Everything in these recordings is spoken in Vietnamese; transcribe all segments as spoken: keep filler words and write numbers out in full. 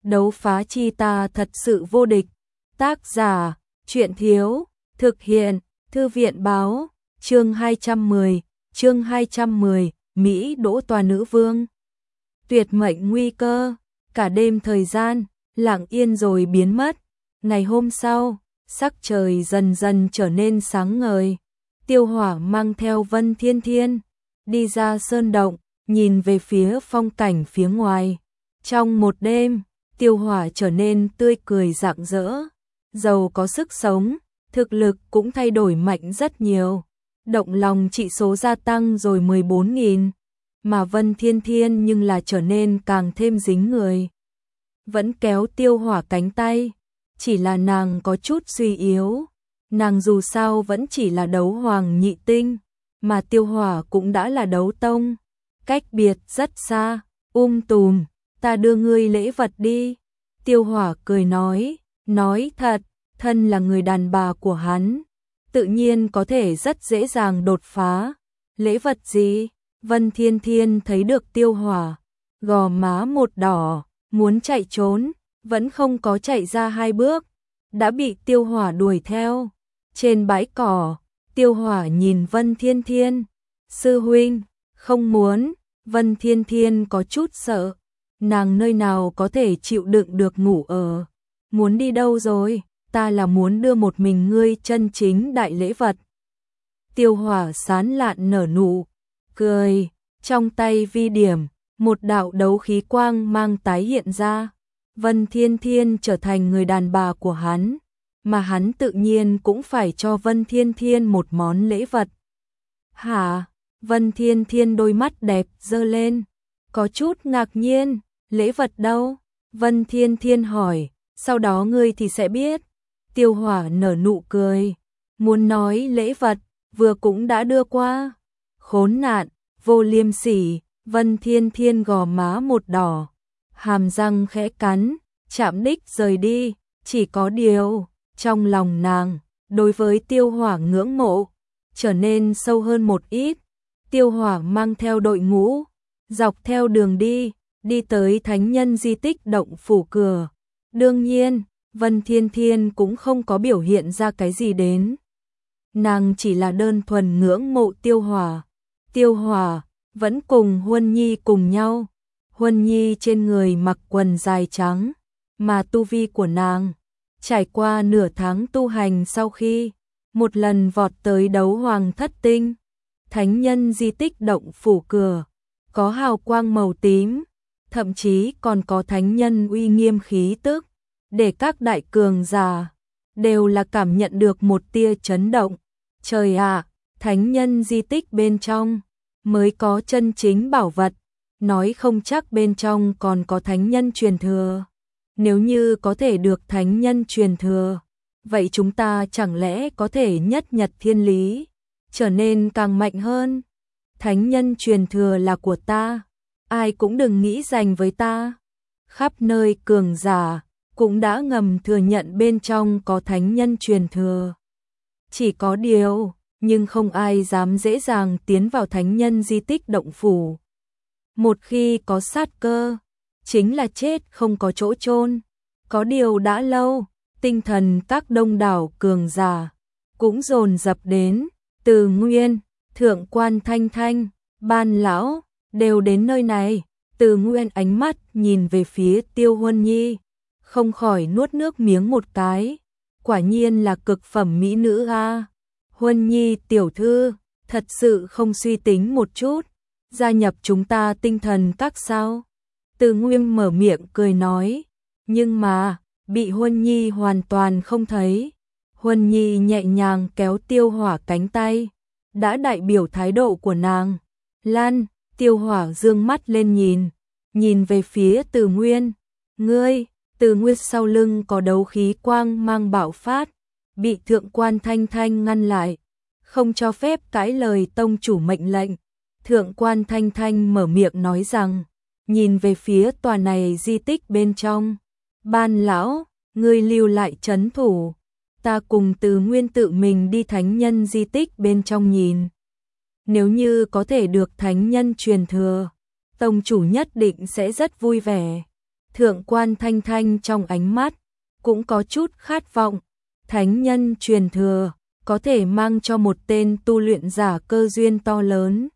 đấu phá chi ta thật sự vô địch. Tác giả, truyện thiếu, thực hiện, thư viện báo, chương hai trăm mười, chương hai trăm mười, Mỹ đỗ tòa nữ vương. Tuyệt mệnh nguy cơ, cả đêm thời gian, lặng yên rồi biến mất. Ngày hôm sau, sắc trời dần dần trở nên sáng ngời. Tiêu Hỏa mang theo Vân Thiên Thiên, đi ra sơn động, nhìn về phía phong cảnh phía ngoài. Trong một đêm, Tiêu Hỏa trở nên tươi cười rạng rỡ, giàu có sức sống, thực lực cũng thay đổi mạnh rất nhiều. Động lòng trị số gia tăng rồi mười bốn nghìn, mà Vân Thiên Thiên nhưng là trở nên càng thêm dính người. Vẫn kéo Tiêu Hỏa cánh tay, chỉ là nàng có chút suy yếu. Nàng dù sao vẫn chỉ là đấu hoàng nhị tinh, mà Tiêu Hỏa cũng đã là đấu tông. Cách biệt rất xa, um tùm, ta đưa ngươi lễ vật đi. Tiêu Hỏa cười nói, nói thật, thân là người đàn bà của hắn, tự nhiên có thể rất dễ dàng đột phá. Lễ vật gì? Vân Thiên Thiên thấy được Tiêu Hỏa, gò má một đỏ, muốn chạy trốn, vẫn không có chạy ra hai bước, đã bị Tiêu Hỏa đuổi theo. Trên bãi cỏ, Tiêu Hỏa nhìn Vân Thiên Thiên, sư huynh, không muốn. Vân Thiên Thiên có chút sợ, nàng nơi nào có thể chịu đựng được ngủ ở. Muốn đi đâu rồi? Ta là muốn đưa một mình ngươi chân chính đại lễ vật. Tiêu Hỏa sán lạn nở nụ cười, trong tay vi điểm, một đạo đấu khí quang mang tái hiện ra. Vân Thiên Thiên trở thành người đàn bà của hắn, mà hắn tự nhiên cũng phải cho Vân Thiên Thiên một món lễ vật. Hả? Vân Thiên Thiên đôi mắt đẹp giơ lên, có chút ngạc nhiên, lễ vật đâu? Vân Thiên Thiên hỏi, sau đó ngươi thì sẽ biết. Tiêu Hỏa nở nụ cười, muốn nói lễ vật, vừa cũng đã đưa qua. Khốn nạn, vô liêm sỉ. Vân Thiên Thiên gò má một đỏ, hàm răng khẽ cắn, chạm đích rời đi. Chỉ có điều, trong lòng nàng, đối với Tiêu Hỏa ngưỡng mộ, trở nên sâu hơn một ít. Tiêu Hỏa mang theo đội ngũ, dọc theo đường đi, đi tới thánh nhân di tích động phủ cửa. Đương nhiên, Vân Thiên Thiên cũng không có biểu hiện ra cái gì đến. Nàng chỉ là đơn thuần ngưỡng mộ Tiêu Hỏa. Tiêu Hỏa vẫn cùng Huân Nhi cùng nhau. Huân Nhi trên người mặc quần dài trắng, mà tu vi của nàng, trải qua nửa tháng tu hành sau khi một lần vọt tới đấu hoàng thất tinh. Thánh nhân di tích động phủ cửa, có hào quang màu tím, thậm chí còn có thánh nhân uy nghiêm khí tức, để các đại cường giả đều là cảm nhận được một tia chấn động. Trời ạ, thánh nhân di tích bên trong mới có chân chính bảo vật, nói không chắc bên trong còn có thánh nhân truyền thừa. Nếu như có thể được thánh nhân truyền thừa, vậy chúng ta chẳng lẽ có thể nhất nhật thiên lý, trở nên càng mạnh hơn. Thánh nhân truyền thừa là của ta, ai cũng đừng nghĩ giành với ta. Khắp nơi cường giả cũng đã ngầm thừa nhận bên trong có thánh nhân truyền thừa. Chỉ có điều, nhưng không ai dám dễ dàng tiến vào thánh nhân di tích động phủ. Một khi có sát cơ, chính là chết không có chỗ chôn. Có điều đã lâu, tinh thần các đông đảo cường giả cũng dồn dập đến. Từ Nguyên, Thượng quan Thanh Thanh, Ban lão đều đến nơi này. Từ Nguyên ánh mắt nhìn về phía Tiêu Huân Nhi, không khỏi nuốt nước miếng một cái. Quả nhiên là cực phẩm mỹ nữ a. Huân Nhi tiểu thư, thật sự không suy tính một chút, gia nhập chúng ta tinh thần các sao? Từ Nguyên mở miệng cười nói, nhưng mà bị Huân Nhi hoàn toàn không thấy. Huân Nhi nhẹ nhàng kéo Tiêu Hỏa cánh tay, đã đại biểu thái độ của nàng. Lan, Tiêu Hỏa dương mắt lên nhìn, nhìn về phía Từ Nguyên. Ngươi, Từ Nguyên sau lưng có đấu khí quang mang bạo phát, bị Thượng quan Thanh Thanh ngăn lại, không cho phép cãi lời tông chủ mệnh lệnh. Thượng quan Thanh Thanh mở miệng nói rằng, nhìn về phía tòa này di tích bên trong. Ban lão, ngươi lưu lại trấn thủ, ta cùng Từ Nguyên tự mình đi thánh nhân di tích bên trong nhìn. Nếu như có thể được thánh nhân truyền thừa, tông chủ nhất định sẽ rất vui vẻ. Thượng quan Thanh Thanh trong ánh mắt cũng có chút khát vọng, thánh nhân truyền thừa có thể mang cho một tên tu luyện giả cơ duyên to lớn.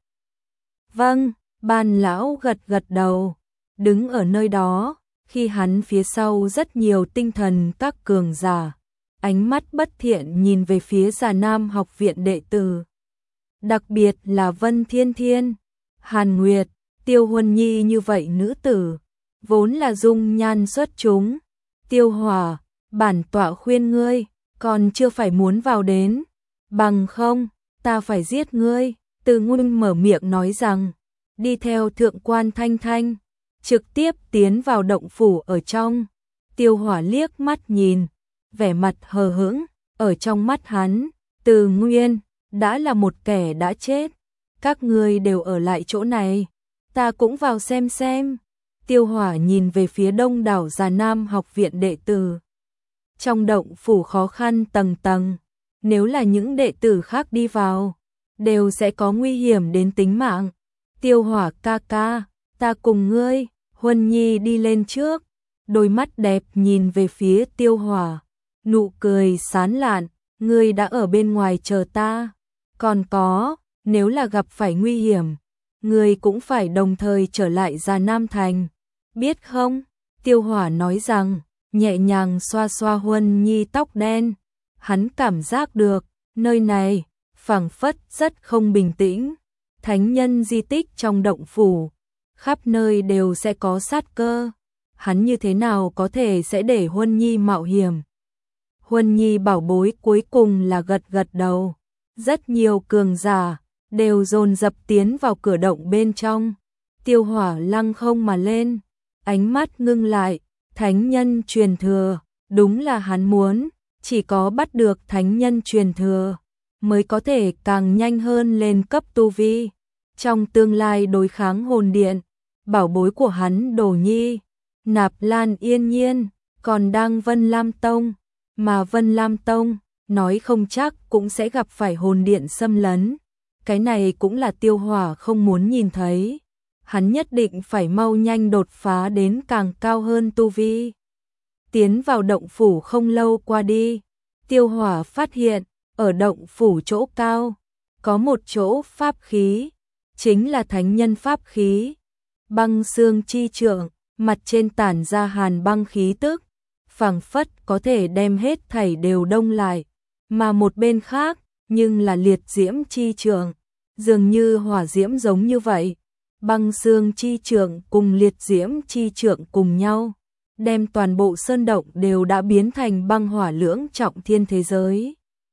Vâng, Ban lão gật gật đầu, đứng ở nơi đó, khi hắn phía sau rất nhiều tinh thần các cường giả, ánh mắt bất thiện nhìn về phía Già Nam học viện đệ tử. Đặc biệt là Vân Thiên Thiên, Hàn Nguyệt, Tiêu Huân Nhi như vậy nữ tử, vốn là dung nhan xuất chúng. Tiêu Hỏa, bản tọa khuyên ngươi, còn chưa phải muốn vào đến, bằng không, ta phải giết ngươi. Từ Nguyên mở miệng nói rằng, đi theo Thượng quan Thanh Thanh, trực tiếp tiến vào động phủ ở trong. Tiêu Hỏa liếc mắt nhìn, vẻ mặt hờ hững, ở trong mắt hắn, Từ Nguyên đã là một kẻ đã chết. Các ngươi đều ở lại chỗ này, ta cũng vào xem xem. Tiêu Hỏa nhìn về phía đông đảo Già Nam học viện đệ tử. Trong động phủ khó khăn tầng tầng, nếu là những đệ tử khác đi vào, đều sẽ có nguy hiểm đến tính mạng. Tiêu Hỏa ca ca, ta cùng ngươi. Huân Nhi đi lên trước, đôi mắt đẹp nhìn về phía Tiêu Hỏa, nụ cười sán lạn, ngươi đã ở bên ngoài chờ ta. Còn có, nếu là gặp phải nguy hiểm, ngươi cũng phải đồng thời trở lại Già Nam Thành, biết không? Tiêu Hỏa nói rằng, nhẹ nhàng xoa xoa Huân Nhi tóc đen, hắn cảm giác được, nơi này, phảng phất rất không bình tĩnh. Thánh nhân di tích trong động phủ, khắp nơi đều sẽ có sát cơ, hắn như thế nào có thể sẽ để Huân Nhi mạo hiểm. Huân Nhi bảo bối cuối cùng là gật gật đầu, rất nhiều cường giả đều dồn dập tiến vào cửa động bên trong. Tiêu Hỏa lăng không mà lên, ánh mắt ngưng lại, thánh nhân truyền thừa, đúng là hắn muốn, chỉ có bắt được thánh nhân truyền thừa mới có thể càng nhanh hơn lên cấp tu vi. Trong tương lai đối kháng hồn điện, bảo bối của hắn Đồ Nhi, Nạp Lan Yên Nhiên, còn đang Vân Lam Tông, mà Vân Lam Tông, nói không chắc cũng sẽ gặp phải hồn điện xâm lấn. Cái này cũng là Tiêu Hỏa không muốn nhìn thấy. Hắn nhất định phải mau nhanh đột phá đến càng cao hơn tu vi. Tiến vào động phủ không lâu qua đi, Tiêu Hỏa phát hiện, ở động phủ chỗ cao, có một chỗ pháp khí, chính là thánh nhân pháp khí. Băng xương chi trượng, mặt trên tản ra hàn băng khí tức, phảng phất có thể đem hết thảy đều đông lại. Mà một bên khác, nhưng là liệt diễm chi trượng, dường như hỏa diễm giống như vậy. Băng xương chi trượng cùng liệt diễm chi trượng cùng nhau, đem toàn bộ sơn động đều đã biến thành băng hỏa lưỡng trọng thiên thế giới.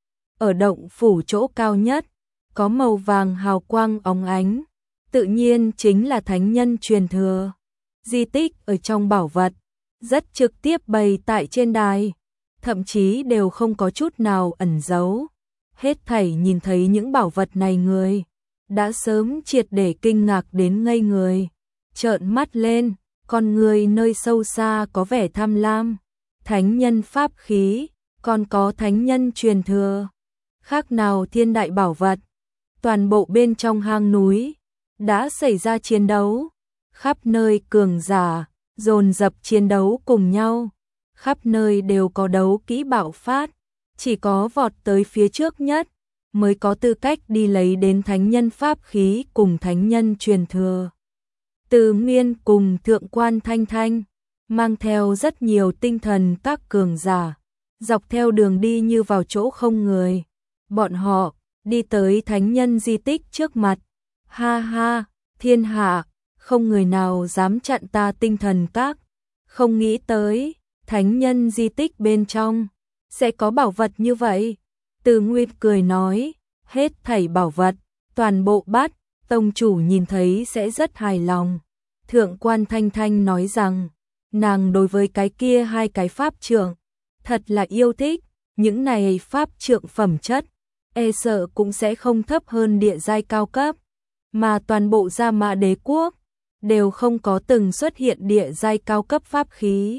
Ở động phủ chỗ cao nhất, có màu vàng hào quang óng ánh, tự nhiên chính là thánh nhân truyền thừa. Di tích ở trong bảo vật, rất trực tiếp bày tại trên đài, thậm chí đều không có chút nào ẩn giấu. Hết thảy nhìn thấy những bảo vật này người, đã sớm triệt để kinh ngạc đến ngây người. Trợn mắt lên, con người nơi sâu xa có vẻ tham lam. Thánh nhân pháp khí, còn có thánh nhân truyền thừa, khác nào thiên đại bảo vật. Toàn bộ bên trong hang núi đã xảy ra chiến đấu, khắp nơi cường giả dồn dập chiến đấu cùng nhau, khắp nơi đều có đấu kỹ bạo phát, chỉ có vọt tới phía trước nhất mới có tư cách đi lấy đến thánh nhân pháp khí cùng thánh nhân truyền thừa. Từ Nguyên cùng Thượng quan Thanh Thanh mang theo rất nhiều tinh thần các cường giả, dọc theo đường đi như vào chỗ không người. Bọn họ đi tới thánh nhân di tích trước mặt. Ha ha, thiên hạ, không người nào dám chặn ta tinh thần các. Không nghĩ tới, thánh nhân di tích bên trong sẽ có bảo vật như vậy. Từ Nguyên cười nói, hết thảy bảo vật, toàn bộ bát, tông chủ nhìn thấy sẽ rất hài lòng. Thượng quan Thanh Thanh nói rằng, nàng đối với cái kia hai cái pháp trượng, thật là yêu thích, những này pháp trượng phẩm chất, e sợ cũng sẽ không thấp hơn địa giai cao cấp, mà toàn bộ Gia Mã Đế quốc đều không có từng xuất hiện địa giai cao cấp pháp khí.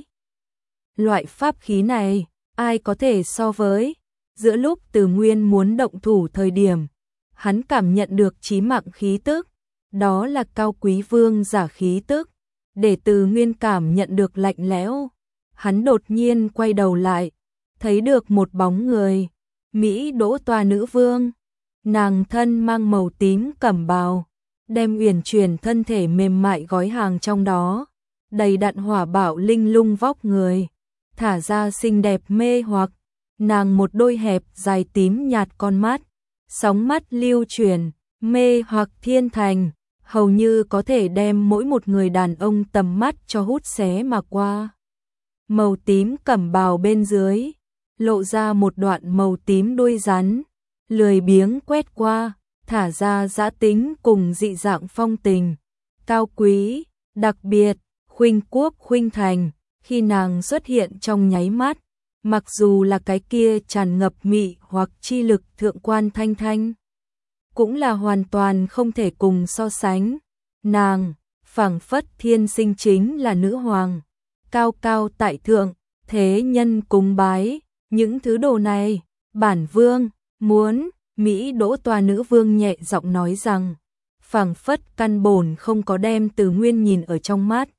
Loại pháp khí này, ai có thể so với? Giữa lúc Từ Nguyên muốn động thủ thời điểm, hắn cảm nhận được chí mạng khí tức, đó là cao quý vương giả khí tức. để Từ Nguyên cảm nhận được lạnh lẽo. Hắn đột nhiên quay đầu lại, thấy được một bóng người, Mỹ Đỗ Toa nữ vương. Nàng thân mang màu tím cẩm bào, đem uyển chuyển thân thể mềm mại gói hàng trong đó, đầy đặn hỏa bạo linh lung vóc người, thả ra xinh đẹp mê hoặc. Nàng một đôi hẹp dài tím nhạt con mắt, sóng mắt lưu chuyển, mê hoặc thiên thành, hầu như có thể đem mỗi một người đàn ông tầm mắt cho hút xé mà qua. Màu tím cẩm bào bên dưới, lộ ra một đoạn màu tím đuôi rắn, lười biếng quét qua, thả ra dã tính cùng dị dạng phong tình, cao quý, đặc biệt, khuynh quốc khuynh thành. Khi nàng xuất hiện trong nháy mắt, mặc dù là cái kia tràn ngập mị hoặc chi lực thượng quan Thanh Thanh, cũng là hoàn toàn không thể cùng so sánh. Nàng, phảng phất thiên sinh chính là nữ hoàng, cao cao tại thượng, thế nhân cúng bái, những thứ đồ này, bản vương, muốn. Mỹ Đỗ Toa nữ vương nhẹ giọng nói rằng, phảng phất căn bổn không có đem Từ Nguyên nhìn ở trong mắt.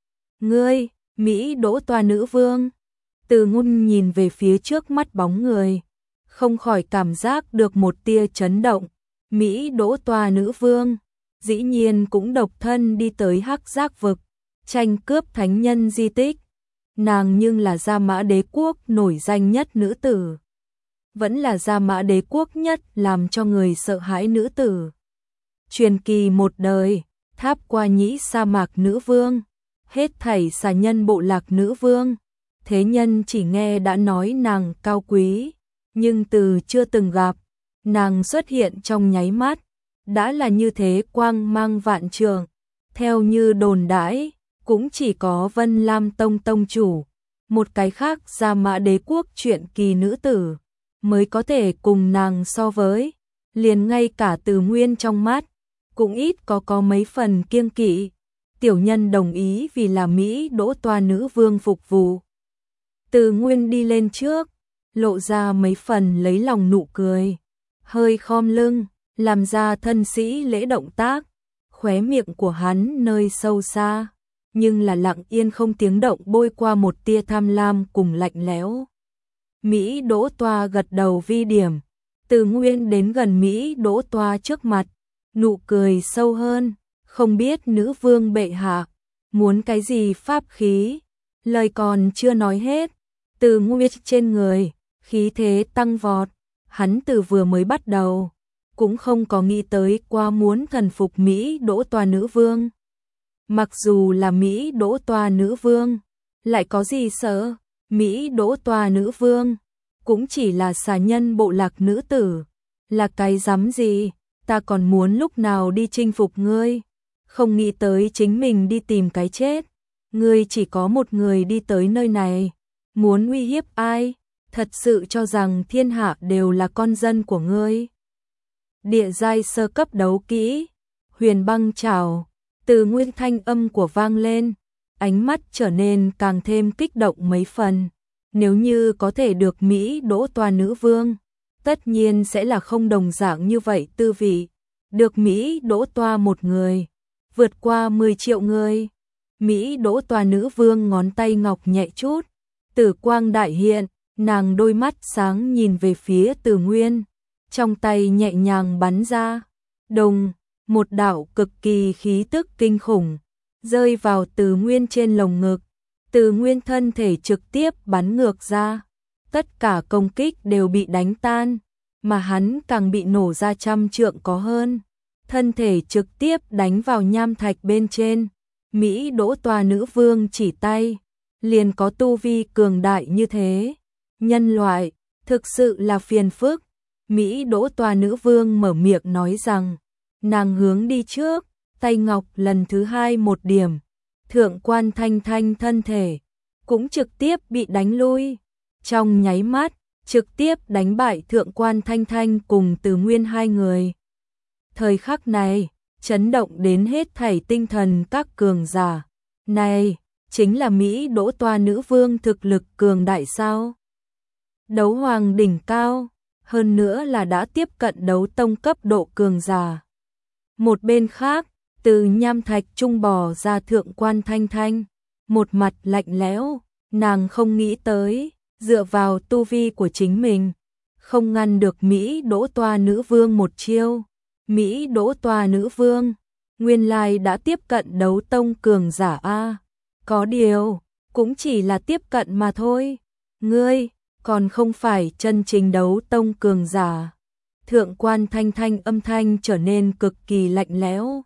Ngươi, Mỹ Đỗ Toa nữ vương. Từ Nguyên nhìn về phía trước mắt bóng người, không khỏi cảm giác được một tia chấn động. Mỹ Đỗ Toa nữ vương, dĩ nhiên cũng độc thân đi tới Hắc Giác vực, tranh cướp thánh nhân di tích. Nàng nhưng là Gia Mã Đế quốc nổi danh nhất nữ tử, vẫn là Gia Mã Đế quốc nhất làm cho người sợ hãi nữ tử. Truyền kỳ một đời, tháp qua nhĩ sa mạc nữ vương, hết thảy xà nhân bộ lạc nữ vương. Thế nhân chỉ nghe đã nói nàng cao quý, nhưng từ chưa từng gặp. Nàng xuất hiện trong nháy mắt, đã là như thế quang mang vạn trường. Theo như đồn đãi, cũng chỉ có Vân Lam Tông tông chủ, một cái khác Gia Mã Đế quốc truyện kỳ nữ tử, mới có thể cùng nàng so với. Liền ngay cả Từ Nguyên trong mắt, cũng ít có có mấy phần kiêng kỵ. Tiểu nhân đồng ý vì là Mỹ Đỗ Toa nữ vương phục vụ. Từ Nguyên đi lên trước, lộ ra mấy phần lấy lòng nụ cười, hơi khom lưng, làm ra thân sĩ lễ động tác. Khóe miệng của hắn nơi sâu xa, nhưng là lặng yên không tiếng động bôi qua một tia tham lam cùng lạnh lẽo. Mỹ Đỗ Toa gật đầu vi điểm, Từ Nguyên đến gần Mỹ Đỗ Toa trước mặt, nụ cười sâu hơn, không biết nữ vương bệ hạ muốn cái gì pháp khí. Lời còn chưa nói hết, Từ Nguyên trên người khí thế tăng vọt, hắn từ vừa mới bắt đầu cũng không có nghĩ tới qua muốn thần phục Mỹ Đỗ Toa nữ vương. Mặc dù là Mỹ Đỗ Toa nữ vương, lại có gì sợ? Mỹ Đỗ Toa nữ vương cũng chỉ là xà nhân bộ lạc nữ tử, là cái dám gì? Ta còn muốn lúc nào đi chinh phục ngươi, không nghĩ tới chính mình đi tìm cái chết. Ngươi chỉ có một người đi tới nơi này, muốn uy hiếp ai? Thật sự cho rằng thiên hạ đều là con dân của ngươi? Địa giai sơ cấp đấu kỹ, Huyền Băng Trảo. Từ Nguyên thanh âm của vang lên, ánh mắt trở nên càng thêm kích động mấy phần. Nếu như có thể được Mỹ Đỗ Toa nữ vương, tất nhiên sẽ là không đồng dạng như vậy tư vị. Được Mỹ Đỗ Toa một người, vượt qua mười triệu người. Mỹ Đỗ Toa nữ vương ngón tay ngọc nhẹ chút, tử quang đại hiện, nàng đôi mắt sáng nhìn về phía Từ Nguyên, trong tay nhẹ nhàng bắn ra, đùng, một đạo cực kỳ khí tức kinh khủng rơi vào Từ Nguyên trên lồng ngực. Từ Nguyên thân thể trực tiếp bắn ngược ra, tất cả công kích đều bị đánh tan, mà hắn càng bị nổ ra trăm trượng có hơn, thân thể trực tiếp đánh vào nham thạch bên trên. Mỹ Đỗ Toa nữ vương chỉ tay, liền có tu vi cường đại như thế. Nhân loại, thực sự là phiền phức. Mỹ Đỗ Toa nữ vương mở miệng nói rằng, nàng hướng đi trước, tay ngọc lần thứ hai một điểm, thượng quan Thanh Thanh thân thể cũng trực tiếp bị đánh lui. Trong nháy mắt, trực tiếp đánh bại thượng quan Thanh Thanh cùng Từ Nguyên hai người. Thời khắc này, chấn động đến hết thảy tinh thần các cường giả. Này, chính là Mỹ Đỗ Toa nữ vương thực lực cường đại sao? Đấu hoàng đỉnh cao, hơn nữa là đã tiếp cận đấu tông cấp độ cường giả. Một bên khác, Từ nham thạch trung bò ra Thượng Quan Thanh Thanh, một mặt lạnh lẽo, nàng không nghĩ tới, dựa vào tu vi của chính mình, không ngăn được Mỹ Đỗ Toa nữ vương một chiêu. Mỹ Đỗ Toa nữ vương, nguyên lai đã tiếp cận đấu tông cường giả a. Có điều, cũng chỉ là tiếp cận mà thôi. Ngươi, còn không phải chân chính đấu tông cường giả. Thượng Quan Thanh Thanh âm thanh trở nên cực kỳ lạnh lẽo.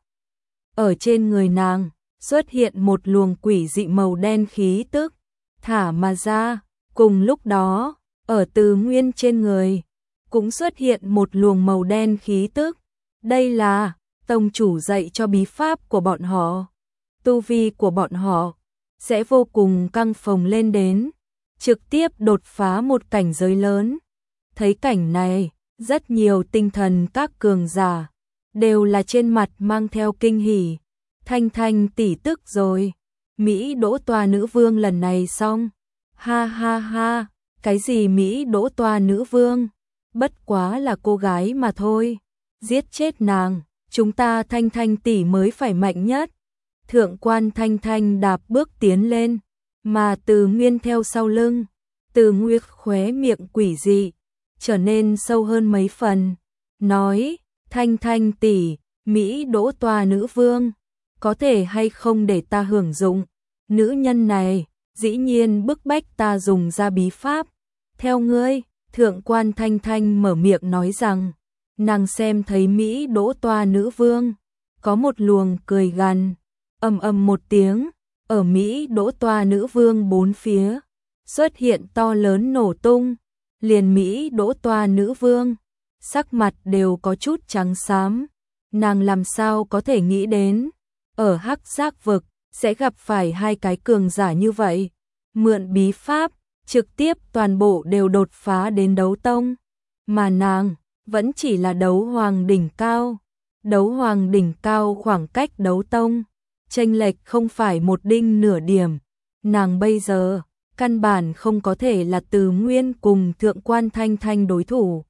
Ở trên người nàng, xuất hiện một luồng quỷ dị màu đen khí tức, thả mà ra. Cùng lúc đó, ở Từ Nguyên trên người, cũng xuất hiện một luồng màu đen khí tức. Đây là tông chủ dạy cho bí pháp của bọn họ. Tu vi của bọn họ sẽ vô cùng căng phồng lên đến, trực tiếp đột phá một cảnh giới lớn. Thấy cảnh này, rất nhiều tinh thần các cường giả đều là trên mặt mang theo kinh hỉ. Thanh Thanh tỷ tức rồi, Mỹ Đỗ Toa nữ vương lần này xong. Ha ha ha, cái gì Mỹ Đỗ Toa nữ vương? Bất quá là cô gái mà thôi. Giết chết nàng, chúng ta Thanh Thanh tỷ mới phải mạnh nhất. Thượng Quan Thanh Thanh đạp bước tiến lên, mà Từ Nguyên theo sau lưng. Từ Nguyên khóe miệng quỷ dị trở nên sâu hơn mấy phần, nói: Thanh Thanh tỷ, Mỹ Đỗ Toa nữ vương, có thể hay không để ta hưởng dụng? Nữ nhân này dĩ nhiên bức bách ta dùng ra bí pháp. Theo ngươi, Thượng Quan Thanh Thanh mở miệng nói rằng, nàng xem thấy Mỹ Đỗ Toa nữ vương, có một luồng cười gằn, ầm ầm một tiếng, ở Mỹ Đỗ Toa nữ vương bốn phía xuất hiện to lớn nổ tung, liền Mỹ Đỗ Toa nữ vương, sắc mặt đều có chút trắng xám. Nàng làm sao có thể nghĩ đến, ở Hắc Giác vực sẽ gặp phải hai cái cường giả như vậy, mượn bí pháp, trực tiếp toàn bộ đều đột phá đến đấu tông, mà nàng vẫn chỉ là đấu hoàng đỉnh cao. Đấu hoàng đỉnh cao khoảng cách đấu tông, chênh lệch không phải một đinh nửa điểm. Nàng bây giờ, căn bản không có thể là Từ Nguyên cùng Thượng Quan Thanh Thanh đối thủ.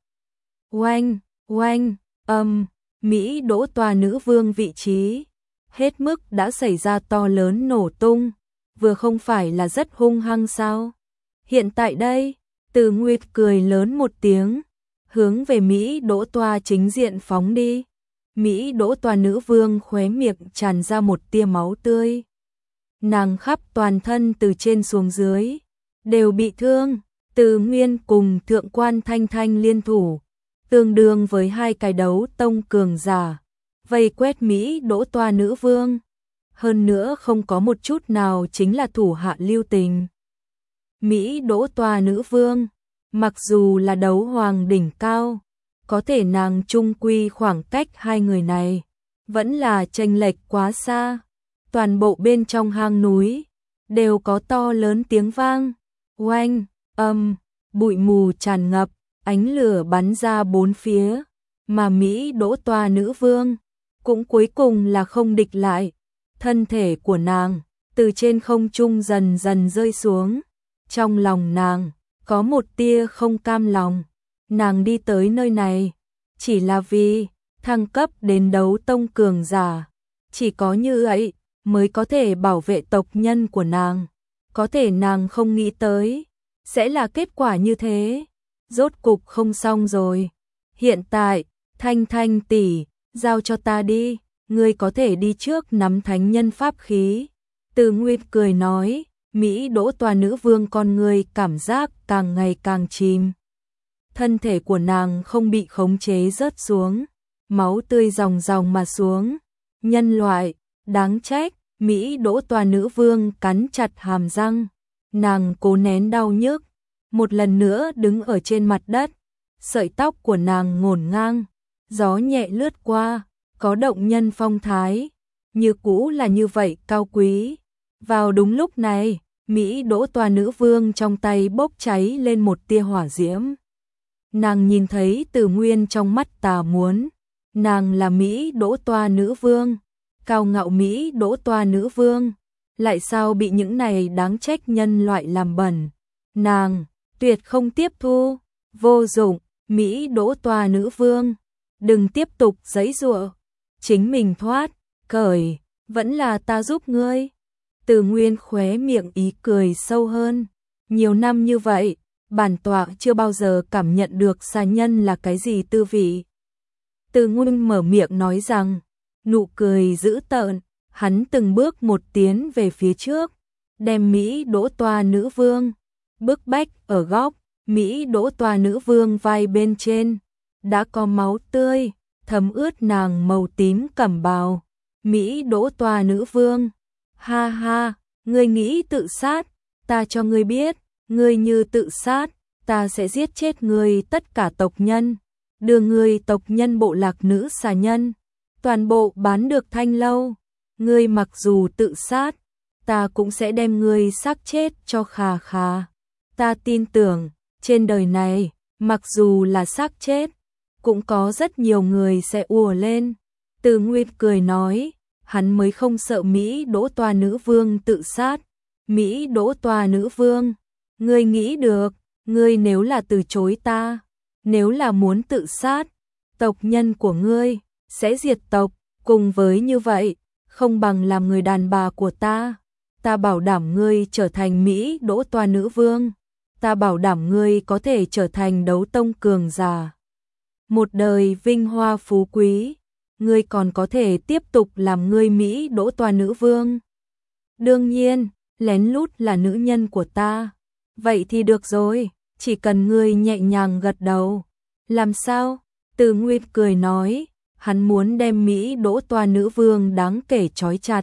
Oanh, oanh, âm, Mỹ Đỗ Toa nữ vương vị trí, hết mức đã xảy ra to lớn nổ tung, vừa không phải là rất hung hăng sao? Hiện tại đây, Từ Nguyệt cười lớn một tiếng, hướng về Mỹ Đỗ Toa chính diện phóng đi. Mỹ Đỗ Toa nữ vương khóe miệng tràn ra một tia máu tươi. Nàng khắp toàn thân từ trên xuống dưới đều bị thương. Từ Nguyên cùng Thượng Quan Thanh Thanh liên thủ, tương đương với hai cái đấu tông cường giả, vây quét Mỹ Đỗ Toa nữ vương. Hơn nữa không có một chút nào chính là thủ hạ lưu tình. Mỹ Đỗ Toa nữ vương, mặc dù là đấu hoàng đỉnh cao, có thể nàng chung quy khoảng cách hai người này vẫn là chênh lệch quá xa. Toàn bộ bên trong hang núi đều có to lớn tiếng vang, oanh, âm, bụi mù tràn ngập, ánh lửa bắn ra bốn phía, mà Mỹ Đỗ Toa nữ vương cũng cuối cùng là không địch lại. Thân thể của nàng từ trên không trung dần dần rơi xuống. Trong lòng nàng có một tia không cam lòng. Nàng đi tới nơi này chỉ là vì thăng cấp đến đấu tông cường giả. Chỉ có như vậy mới có thể bảo vệ tộc nhân của nàng. Có thể nàng không nghĩ tới sẽ là kết quả như thế. Rốt cục không xong rồi. Hiện tại, Thanh Thanh tỷ, giao cho ta đi, ngươi có thể đi trước nắm thánh nhân pháp khí. Từ Nguyệt cười nói. Mỹ Đỗ Toa nữ vương con người cảm giác càng ngày càng chìm. Thân thể của nàng không bị khống chế rớt xuống, máu tươi ròng ròng mà xuống. Nhân loại, đáng trách. Mỹ Đỗ Toa nữ vương cắn chặt hàm răng, nàng cố nén đau nhức, một lần nữa đứng ở trên mặt đất. Sợi tóc của nàng ngổn ngang, gió nhẹ lướt qua, có động nhân phong thái, như cũ là như vậy cao quý. Vào đúng lúc này, Mỹ Đỗ Toa nữ vương trong tay bốc cháy lên một tia hỏa diễm. Nàng nhìn thấy Từ Nguyên trong mắt tà muốn. Nàng là Mỹ Đỗ Toa nữ vương, cao ngạo Mỹ Đỗ Toa nữ vương, lại sao bị những này đáng trách nhân loại làm bẩn. Nàng tuyệt không tiếp thu. Vô dụng, Mỹ Đỗ Toa nữ vương, đừng tiếp tục giãy giụa, chính mình thoát. cởi, vẫn là ta giúp ngươi. Từ Nguyên khóe miệng ý cười sâu hơn. Nhiều năm như vậy, bản tọa chưa bao giờ cảm nhận được xà nhân là cái gì tư vị. Từ Nguyên mở miệng nói rằng, nụ cười dữ tợn, hắn từng bước một tiến về phía trước, đem Mỹ Đỗ Toa nữ vương bức bách ở góc. Mỹ Đỗ Toa nữ vương vai bên trên đã có máu tươi thấm ướt nàng màu tím cẩm bào. Mỹ Đỗ Toa nữ vương, ha ha, ngươi nghĩ tự sát, ta cho ngươi biết, ngươi như tự sát, ta sẽ giết chết ngươi tất cả tộc nhân, đưa ngươi tộc nhân bộ lạc nữ xà nhân, toàn bộ bán được Thanh Lâu. Ngươi mặc dù tự sát, ta cũng sẽ đem ngươi xác chết cho khà khà. Ta tin tưởng, trên đời này, mặc dù là xác chết, cũng có rất nhiều người sẽ ùa lên. Từ Nguyên cười nói, hắn mới không sợ Mỹ Đỗ Toa nữ vương tự sát. Mỹ Đỗ Toa nữ vương, ngươi nghĩ được, ngươi nếu là từ chối ta, nếu là muốn tự sát, tộc nhân của ngươi sẽ diệt tộc, cùng với như vậy, không bằng làm người đàn bà của ta. Ta bảo đảm ngươi trở thành Mỹ Đỗ Toa nữ vương, ta bảo đảm ngươi có thể trở thành đấu tông cường giả. Một đời vinh hoa phú quý, ngươi còn có thể tiếp tục làm ngươi Mỹ Đỗ Toa nữ vương. Đương nhiên, lén lút là nữ nhân của ta. Vậy thì được rồi, chỉ cần ngươi nhẹ nhàng gật đầu. Làm sao? Từ Nguyên cười nói, hắn muốn đem Mỹ Đỗ Toa nữ vương đáng kể trói chặt.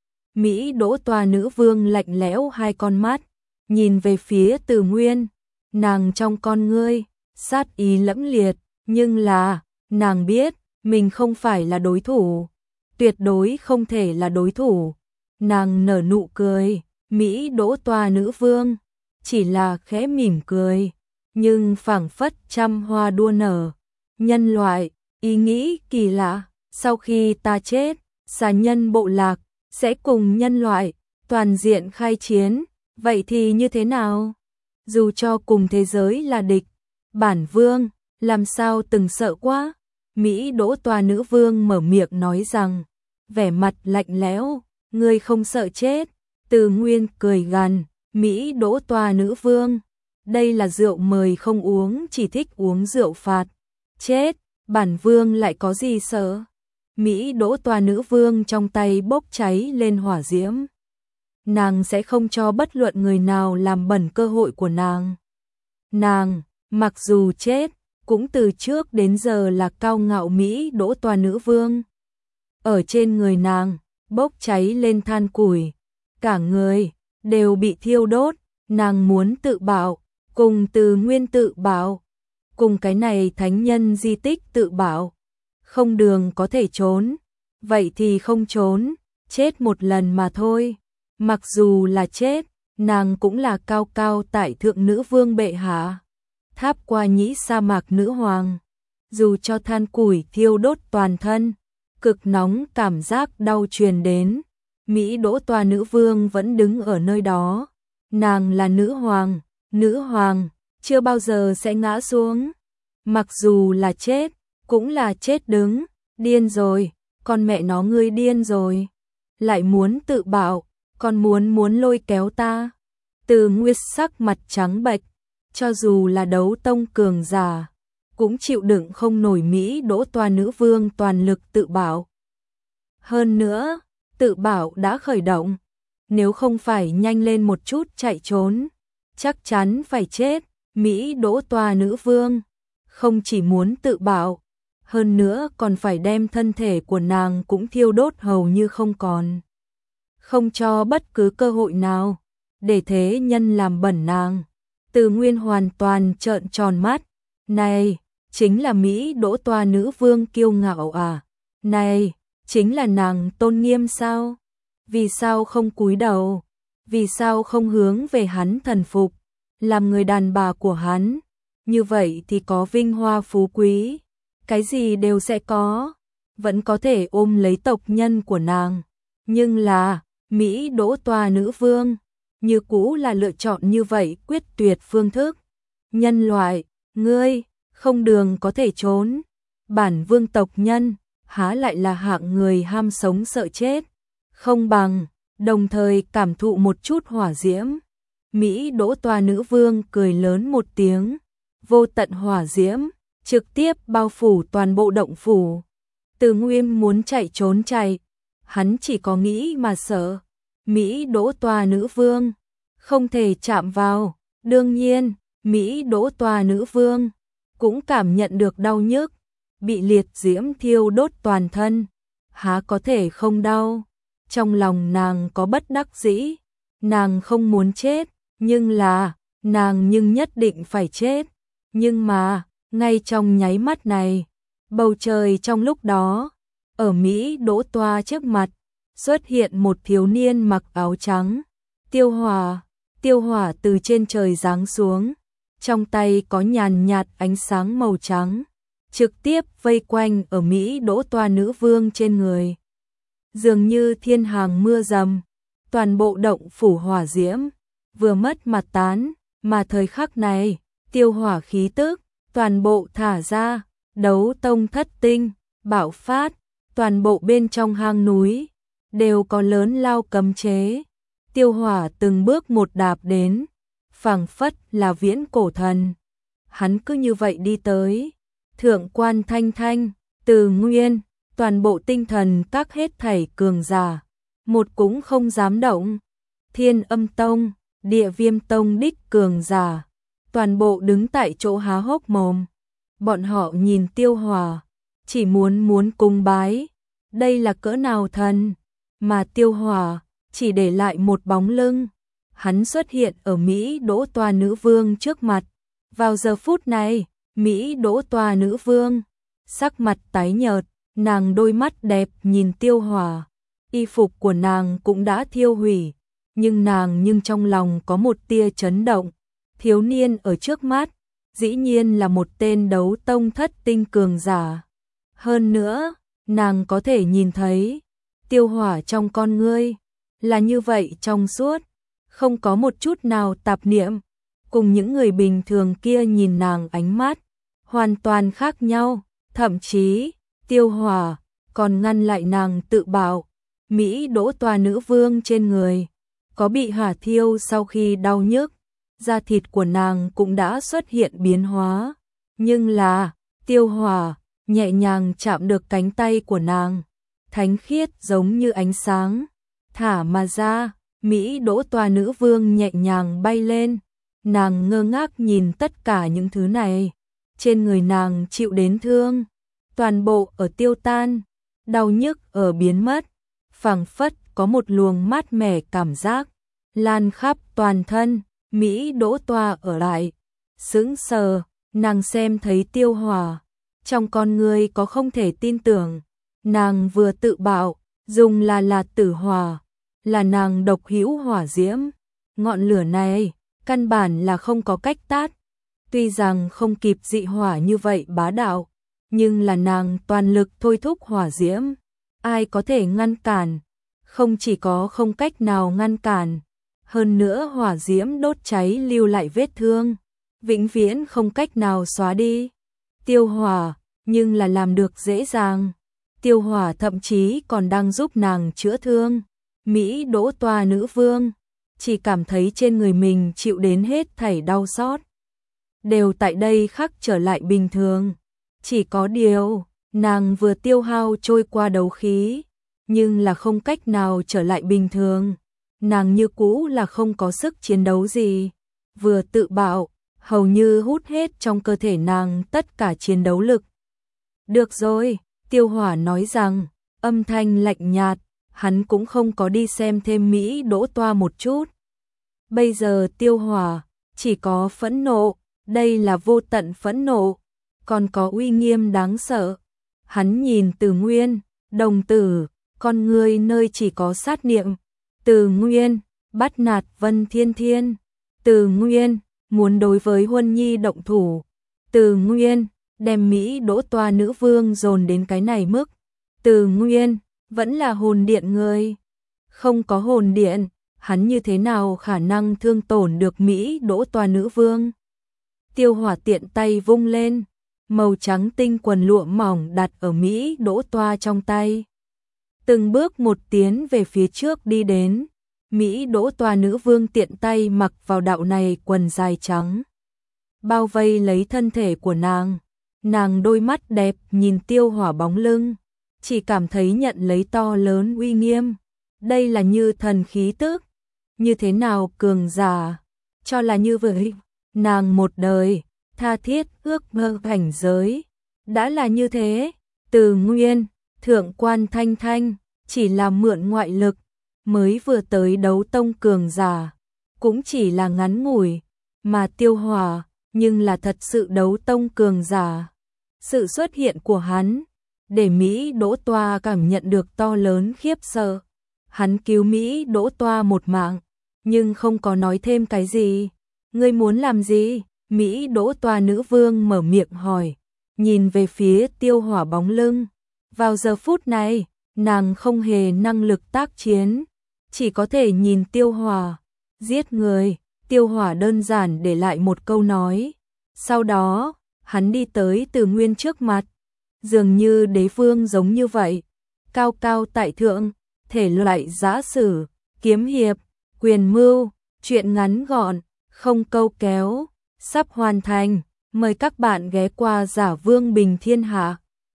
Mỹ Đỗ Toa nữ vương lạnh lẽo hai con mắt, nhìn về phía Từ Nguyên, nàng trong con ngươi, sát ý lẫm liệt, nhưng là, nàng biết, mình không phải là đối thủ, tuyệt đối không thể là đối thủ. Nàng nở nụ cười, Mỹ Đỗ Toa nữ vương, chỉ là khẽ mỉm cười, nhưng phảng phất trăm hoa đua nở. Nhân loại, ý nghĩ kỳ lạ, sau khi ta chết, xà nhân bộ lạc sẽ cùng nhân loại toàn diện khai chiến, vậy thì như thế nào? Dù cho cùng thế giới là địch, bản vương làm sao từng sợ quá. Mỹ Đỗ Toa nữ vương mở miệng nói rằng, vẻ mặt lạnh lẽo, ngươi không sợ chết. Từ Nguyên cười gằn, Mỹ Đỗ Toa nữ vương, đây là rượu mời không uống, chỉ thích uống rượu phạt. Chết, bản vương lại có gì sợ? Mỹ Đỗ Toa nữ vương trong tay bốc cháy lên hỏa diễm. Nàng sẽ không cho bất luận người nào làm bẩn cơ hội của nàng. Nàng, mặc dù chết, cũng từ trước đến giờ là cao ngạo Mỹ Đỗ Toa nữ vương. Ở trên người nàng, bốc cháy lên than củi, cả người đều bị thiêu đốt, nàng muốn tự bạo, cùng Từ Nguyên tự bạo, cùng cái này thánh nhân di tích tự bạo. Không đường có thể trốn, vậy thì không trốn, chết một lần mà thôi. Mặc dù là chết, nàng cũng là cao cao tại thượng nữ vương bệ hạ, tháp qua nhĩ sa mạc nữ hoàng. Dù cho than củi thiêu đốt toàn thân, cực nóng cảm giác đau truyền đến, Mỹ Đỗ Toa nữ vương vẫn đứng ở nơi đó. Nàng là nữ hoàng, nữ hoàng, chưa bao giờ sẽ ngã xuống. Mặc dù là chết, cũng là chết đứng, điên rồi, con mẹ nó ngươi điên rồi. Lại muốn tự bạo, còn muốn muốn lôi kéo ta. Từ Nguyên sắc mặt trắng bệch, cho dù là đấu tông cường giả, cũng chịu đựng không nổi Mỹ Đỗ Toa nữ vương toàn lực tự bạo. Hơn nữa, tự bạo đã khởi động, nếu không phải nhanh lên một chút chạy trốn, chắc chắn phải chết. Mỹ Đỗ Toa nữ vương không chỉ muốn tự bạo, hơn nữa còn phải đem thân thể của nàng cũng thiêu đốt hầu như không còn, không cho bất cứ cơ hội nào để thế nhân làm bẩn nàng. Từ Nguyên hoàn toàn trợn tròn mắt, này, chính là Mỹ Đỗ Toa nữ vương kiêu ngạo à? Này, chính là nàng tôn nghiêm sao? Vì sao không cúi đầu? Vì sao không hướng về hắn thần phục, làm người đàn bà của hắn? Như vậy thì có vinh hoa phú quý, cái gì đều sẽ có, vẫn có thể ôm lấy tộc nhân của nàng. Nhưng là, Mỹ Đỗ Toa nữ vương, như cũ là lựa chọn như vậy quyết tuyệt phương thức. Nhân loại, ngươi, không đường có thể trốn. Bản vương tộc nhân, há lại là hạng người ham sống sợ chết, không bằng, đồng thời cảm thụ một chút hỏa diễm. Mỹ Đỗ Toa nữ vương cười lớn một tiếng, vô tận hỏa diễm, trực tiếp bao phủ toàn bộ động phủ. Từ Nguyên muốn chạy trốn chạy, hắn chỉ có nghĩ mà sợ. Mỹ Đỗ Toa nữ vương, không thể chạm vào, đương nhiên, Mỹ Đỗ Toa nữ vương cũng cảm nhận được đau nhức, bị liệt diễm thiêu đốt toàn thân, há có thể không đau. Trong lòng nàng có bất đắc dĩ, nàng không muốn chết, nhưng là, nàng nhưng nhất định phải chết. Nhưng mà, ngay trong nháy mắt này, bầu trời trong lúc đó, ở Mỹ Đỗ Toa trước mặt, xuất hiện một thiếu niên mặc áo trắng, Tiêu Hỏa. Tiêu Hỏa từ trên trời giáng xuống, trong tay có nhàn nhạt ánh sáng màu trắng, trực tiếp vây quanh ở Mỹ Đỗ Toa nữ vương trên người. Dường như thiên hàng mưa rầm, toàn bộ động phủ hỏa diễm, vừa mất mặt tán, mà thời khắc này, Tiêu Hỏa khí tức, toàn bộ thả ra, đấu tông thất tinh, bạo phát, toàn bộ bên trong hang núi, đều có lớn lao cấm chế. Tiêu Hỏa từng bước một đạp đến, phảng phất là viễn cổ thần. Hắn cứ như vậy đi tới, thượng quan Thanh Thanh, Từ Nguyên, toàn bộ tinh thần các hết thảy cường giả, một cũng không dám động. Thiên Âm Tông, Địa Viêm Tông đích cường giả, toàn bộ đứng tại chỗ há hốc mồm. Bọn họ nhìn Tiêu Hỏa, chỉ muốn muốn cung bái. Đây là cỡ nào thần, mà Tiêu Hỏa chỉ để lại một bóng lưng. Hắn xuất hiện ở Mỹ Đỗ Toa nữ vương trước mặt. Vào giờ phút này, Mỹ Đỗ Toa nữ vương, sắc mặt tái nhợt, nàng đôi mắt đẹp nhìn Tiêu Hỏa. Y phục của nàng cũng đã thiêu hủy, nhưng nàng nhưng trong lòng có một tia chấn động. Thiếu niên ở trước mắt, dĩ nhiên là một tên đấu tông thất tinh cường giả. Hơn nữa, nàng có thể nhìn thấy, Tiêu Hỏa trong con ngươi là như vậy trong suốt, không có một chút nào tạp niệm, cùng những người bình thường kia nhìn nàng ánh mắt hoàn toàn khác nhau, thậm chí Tiêu Hỏa còn ngăn lại nàng tự bạo. Mỹ Đỗ Toa nữ vương trên người có bị hỏa thiêu, sau khi đau nhức, da thịt của nàng cũng đã xuất hiện biến hóa, nhưng là Tiêu Hỏa nhẹ nhàng chạm được cánh tay của nàng, thánh khiết giống như ánh sáng, thả mà ra. Mỹ Đỗ Toa nữ vương nhẹ nhàng bay lên, nàng ngơ ngác nhìn tất cả những thứ này, trên người nàng chịu đến thương, toàn bộ ở tiêu tan, đau nhức ở biến mất, phảng phất có một luồng mát mẻ cảm giác lan khắp toàn thân. Mỹ Đỗ Toa ở lại, sững sờ, nàng xem thấy Tiêu Hỏa, trong con người có không thể tin tưởng. Nàng vừa tự bạo, dùng là là tử hỏa, là nàng độc hữu hỏa diễm, ngọn lửa này căn bản là không có cách tát. Tuy rằng không kịp dị hỏa như vậy bá đạo, nhưng là nàng toàn lực thôi thúc hỏa diễm, ai có thể ngăn cản? Không chỉ có không cách nào ngăn cản, hơn nữa hỏa diễm đốt cháy lưu lại vết thương, vĩnh viễn không cách nào xóa đi. Tiêu Hỏa nhưng là làm được dễ dàng. Tiêu Hỏa thậm chí còn đang giúp nàng chữa thương. Mỹ Đỗ Toa nữ vương chỉ cảm thấy trên người mình chịu đến hết thảy đau xót, đều tại đây khắc trở lại bình thường. Chỉ có điều, nàng vừa tiêu hao trôi qua đấu khí, nhưng là không cách nào trở lại bình thường. Nàng như cũ là không có sức chiến đấu gì, vừa tự bạo, hầu như hút hết trong cơ thể nàng tất cả chiến đấu lực. Được rồi, Tiêu Hỏa nói rằng, âm thanh lạnh nhạt, hắn cũng không có đi xem thêm Mỹ Đỗ Toa một chút. Bây giờ Tiêu Hỏa chỉ có phẫn nộ, đây là vô tận phẫn nộ, còn có uy nghiêm đáng sợ. Hắn nhìn Từ Nguyên, đồng tử, con người nơi chỉ có sát niệm. Từ Nguyên bắt nạt Vân Thiên Thiên, Từ Nguyên muốn đối với Huân Nhi động thủ, Từ Nguyên đem Mỹ Đỗ Toa nữ vương dồn đến cái này mức. Từ Nguyên vẫn là hồn điện người, không có hồn điện, hắn như thế nào khả năng thương tổn được Mỹ Đỗ Toa nữ vương? Tiêu Hỏa tiện tay vung lên, màu trắng tinh quần lụa mỏng đặt ở Mỹ Đỗ Toa trong tay. Từng bước một tiến về phía trước đi đến, Mỹ Đỗ Toa nữ vương tiện tay mặc vào đạo này quần dài trắng, bao vây lấy thân thể của nàng. Nàng đôi mắt đẹp nhìn Tiêu Hỏa bóng lưng, chỉ cảm thấy nhận lấy to lớn uy nghiêm. Đây là như thần khí tức, như thế nào cường giả, cho là như vậy. Nàng một đời, tha thiết ước mơ cảnh giới, đã là như thế. Từ nguyên, thượng quan Thanh Thanh, chỉ là mượn ngoại lực, mới vừa tới đấu tông cường giả, cũng chỉ là ngắn ngủi, mà Tiêu Hỏa, nhưng là thật sự đấu tông cường giả. Sự xuất hiện của hắn, để Mỹ Đỗ Toa cảm nhận được to lớn khiếp sợ. Hắn cứu Mỹ Đỗ Toa một mạng, nhưng không có nói thêm cái gì. Ngươi muốn làm gì? Mỹ Đỗ Toa nữ vương mở miệng hỏi, nhìn về phía Tiêu Hỏa bóng lưng. Vào giờ phút này, nàng không hề năng lực tác chiến, chỉ có thể nhìn Tiêu Hỏa giết người. Tiêu Hỏa đơn giản để lại một câu nói. Sau đó, hắn đi tới Từ Nguyên trước mặt, dường như đế vương giống như vậy, cao cao tại thượng, thể loại giã sử, kiếm hiệp, quyền mưu, chuyện ngắn gọn, không câu kéo, sắp hoàn thành. Mời các bạn ghé qua Giả Vương Bình Thiên Hạ.